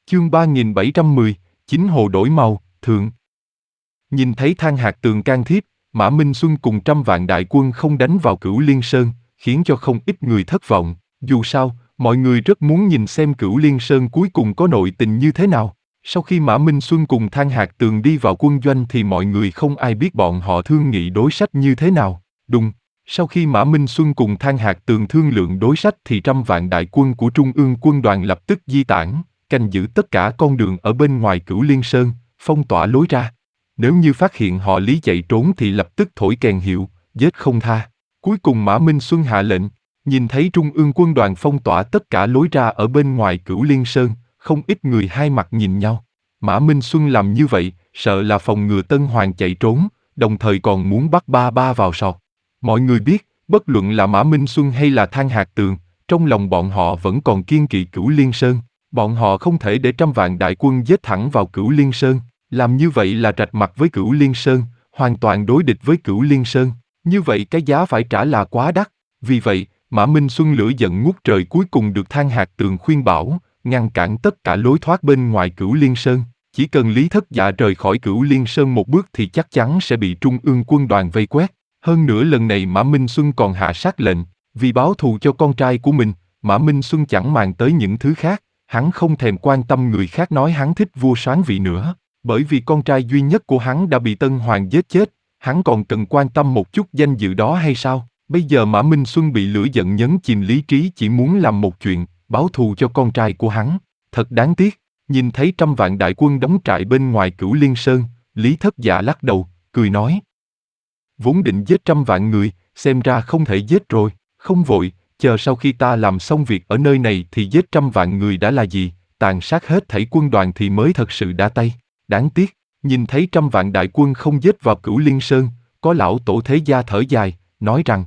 Chương 3710, Chính hồ đổi màu, thượng. Nhìn thấy Thang Hạc Tường can thiếp, Mã Minh Xuân cùng trăm vạn đại quân không đánh vào Cửu Liên Sơn, khiến cho không ít người thất vọng. Dù sao, mọi người rất muốn nhìn xem Cửu Liên Sơn cuối cùng có nội tình như thế nào. Sau khi Mã Minh Xuân cùng Thang Hạc Tường đi vào quân doanh thì mọi người không ai biết bọn họ thương nghị đối sách như thế nào. Đúng, sau khi Mã Minh Xuân cùng Thang Hạc Tường thương lượng đối sách thì trăm vạn đại quân của Trung ương quân đoàn lập tức di tản, canh giữ tất cả con đường ở bên ngoài Cửu Liên Sơn, phong tỏa lối ra. Nếu như phát hiện họ Lý chạy trốn thì lập tức thổi kèn hiệu, giết không tha. Cuối cùng Mã Minh Xuân hạ lệnh, nhìn thấy Trung ương quân đoàn phong tỏa tất cả lối ra ở bên ngoài Cửu Liên Sơn, không ít người hai mặt nhìn nhau. Mã Minh Xuân làm như vậy, sợ là phòng ngừa Tân Hoàng chạy trốn, đồng thời còn muốn bắt ba ba vào sọt. Mọi người biết, bất luận là Mã Minh Xuân hay là Thang Hạc Tường, trong lòng bọn họ vẫn còn kiêng kỵ Cửu Liên Sơn. Bọn họ không thể để trăm vạn đại quân giết thẳng vào Cửu Liên Sơn, làm như vậy là rạch mặt với Cửu Liên Sơn, hoàn toàn đối địch với Cửu Liên Sơn. Như vậy cái giá phải trả là quá đắt. Vì vậy, Mã Minh Xuân lửa giận ngút trời cuối cùng được Thang Hạc Tường khuyên bảo, ngăn cản tất cả lối thoát bên ngoài Cửu Liên Sơn. Chỉ cần Lý Thất Dạ rời khỏi Cửu Liên Sơn một bước thì chắc chắn sẽ bị Trung ương quân đoàn vây quét. Hơn nữa lần này Mã Minh Xuân còn hạ sát lệnh, vì báo thù cho con trai của mình, Mã Minh Xuân chẳng màng tới những thứ khác, hắn không thèm quan tâm người khác nói hắn thích vua Soán Vị nữa, bởi vì con trai duy nhất của hắn đã bị Tân Hoàng giết chết, hắn còn cần quan tâm một chút danh dự đó hay sao? Bây giờ Mã Minh Xuân bị lửa giận nhấn chìm lý trí chỉ muốn làm một chuyện, báo thù cho con trai của hắn. Thật đáng tiếc, nhìn thấy trăm vạn đại quân đóng trại bên ngoài Cửu Liên Sơn, Lý Thất Dạ lắc đầu, cười nói. Vốn định giết trăm vạn người, xem ra không thể giết rồi, không vội, chờ sau khi ta làm xong việc ở nơi này thì giết trăm vạn người đã là gì, tàn sát hết thảy quân đoàn thì mới thật sự đã tay. Đáng tiếc, nhìn thấy trăm vạn đại quân không giết vào Cửu Liên Sơn, có lão tổ thế gia thở dài, nói rằng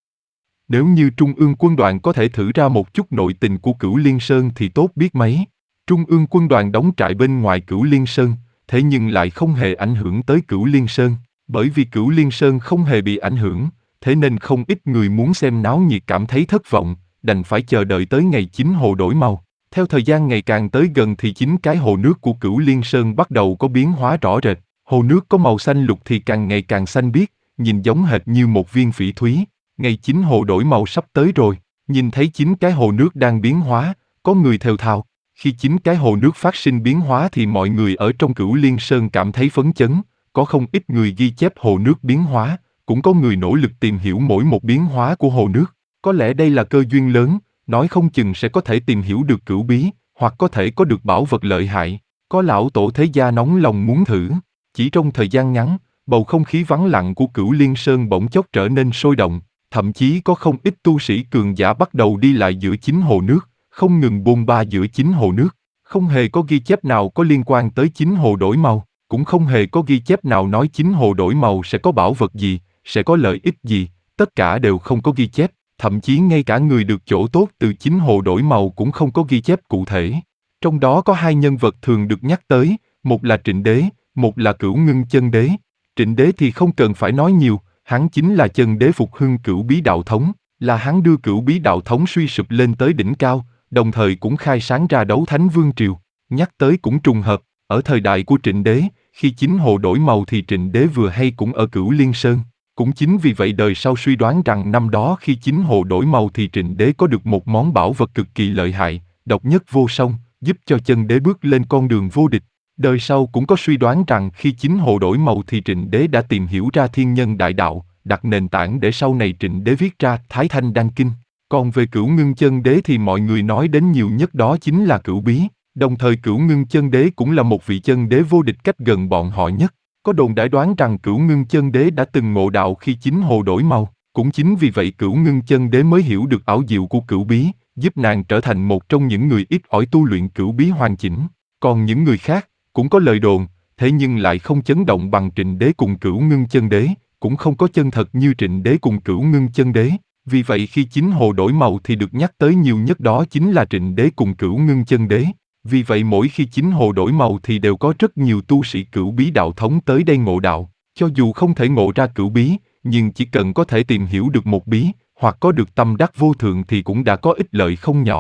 nếu như Trung ương quân đoàn có thể thử ra một chút nội tình của Cửu Liên Sơn thì tốt biết mấy. Trung ương quân đoàn đóng trại bên ngoài Cửu Liên Sơn, thế nhưng lại không hề ảnh hưởng tới Cửu Liên Sơn. Bởi vì Cửu Liên Sơn không hề bị ảnh hưởng, thế nên không ít người muốn xem náo nhiệt cảm thấy thất vọng, đành phải chờ đợi tới ngày chính hồ đổi màu. Theo thời gian ngày càng tới gần thì chính cái hồ nước của Cửu Liên Sơn bắt đầu có biến hóa rõ rệt. Hồ nước có màu xanh lục thì càng ngày càng xanh biếc, nhìn giống hệt như một viên phỉ thúy. Ngày chính hồ đổi màu sắp tới rồi, nhìn thấy chính cái hồ nước đang biến hóa, có người thều thào. Khi chính cái hồ nước phát sinh biến hóa thì mọi người ở trong Cửu Liên Sơn cảm thấy phấn chấn, có không ít người ghi chép hồ nước biến hóa, cũng có người nỗ lực tìm hiểu mỗi một biến hóa của hồ nước. Có lẽ đây là cơ duyên lớn, nói không chừng sẽ có thể tìm hiểu được cửu bí, hoặc có thể có được bảo vật lợi hại. Có lão tổ thế gia nóng lòng muốn thử. Chỉ trong thời gian ngắn, bầu không khí vắng lặng của Cửu Liên Sơn bỗng chốc trở nên sôi động, thậm chí có không ít tu sĩ cường giả bắt đầu đi lại giữa chính hồ nước, không ngừng bôn ba giữa chính hồ nước. Không hề có ghi chép nào có liên quan tới chính hồ đổi màu, cũng không hề có ghi chép nào nói chính hồ đổi màu sẽ có bảo vật gì, sẽ có lợi ích gì, tất cả đều không có ghi chép, thậm chí ngay cả người được chỗ tốt từ chính hồ đổi màu cũng không có ghi chép cụ thể. Trong đó có hai nhân vật thường được nhắc tới, một là Trịnh Đế, một là Cửu Ngưng Chân Đế. Trịnh Đế thì không cần phải nói nhiều, hắn chính là Chân Đế phục hưng Cửu Bí Đạo Thống, là hắn đưa Cửu Bí Đạo Thống suy sụp lên tới đỉnh cao, đồng thời cũng khai sáng ra Đấu Thánh Vương Triều. Nhắc tới cũng trùng hợp, ở thời đại của Trịnh Đế, khi chính hồ đổi màu thì Trịnh Đế vừa hay cũng ở Cửu Liên Sơn. Cũng chính vì vậy đời sau suy đoán rằng năm đó khi chính hồ đổi màu thì Trịnh Đế có được một món bảo vật cực kỳ lợi hại, độc nhất vô song, giúp cho Chân Đế bước lên con đường vô địch. Đời sau cũng có suy đoán rằng khi chính hồ đổi màu thì Trịnh Đế đã tìm hiểu ra thiên nhân đại đạo, đặt nền tảng để sau này Trịnh Đế viết ra Thái Thanh Đan Kinh. Còn về Cửu Ngưng Chân Đế thì mọi người nói đến nhiều nhất đó chính là Cửu Bí. Đồng thời Cửu Ngưng Chân Đế cũng là một vị chân đế vô địch cách gần bọn họ nhất. Có đồn đại đoán rằng Cửu Ngưng Chân Đế đã từng ngộ đạo khi chính hồ đổi màu. Cũng chính vì vậy Cửu Ngưng Chân Đế mới hiểu được ảo diệu của Cửu Bí, giúp nàng trở thành một trong những người ít ỏi tu luyện Cửu Bí hoàn chỉnh. Còn những người khác, cũng có lời đồn, thế nhưng lại không chấn động bằng Trịnh Đế cùng Cửu Ngưng Chân Đế, cũng không có chân thật như Trịnh Đế cùng Cửu Ngưng Chân Đế. Vì vậy khi chính hồ đổi màu thì được nhắc tới nhiều nhất đó chính là Trịnh Đế cùng Cửu Ngưng Chân Đế. Vì vậy mỗi khi chính hồ đổi màu thì đều có rất nhiều tu sĩ Cửu Bí Đạo Thống tới đây ngộ đạo. Cho dù không thể ngộ ra Cửu Bí, nhưng chỉ cần có thể tìm hiểu được một bí, hoặc có được tâm đắc vô thượng thì cũng đã có ích lợi không nhỏ.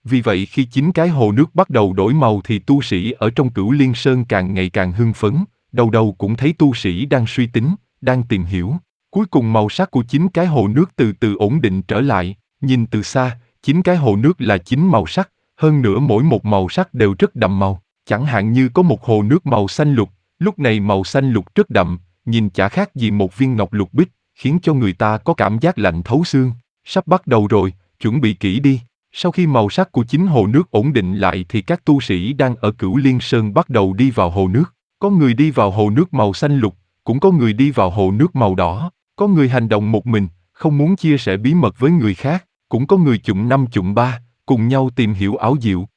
Vì vậy khi chính cái hồ nước bắt đầu đổi màu thì tu sĩ ở trong Cửu Liên Sơn càng ngày càng hưng phấn, đầu đầu cũng thấy tu sĩ đang suy tính, đang tìm hiểu. Cuối cùng màu sắc của chính cái hồ nước từ từ ổn định trở lại, nhìn từ xa, chính cái hồ nước là chín màu sắc, hơn nữa mỗi một màu sắc đều rất đậm màu. Chẳng hạn như có một hồ nước màu xanh lục, lúc này màu xanh lục rất đậm, nhìn chả khác gì một viên ngọc lục bích, khiến cho người ta có cảm giác lạnh thấu xương. Sắp bắt đầu rồi, chuẩn bị kỹ đi. Sau khi màu sắc của chính hồ nước ổn định lại thì các tu sĩ đang ở Cửu Liên Sơn bắt đầu đi vào hồ nước. Có người đi vào hồ nước màu xanh lục, cũng có người đi vào hồ nước màu đỏ. Có người hành động một mình, không muốn chia sẻ bí mật với người khác, cũng có người chụm năm chụm ba, cùng nhau tìm hiểu ảo diệu.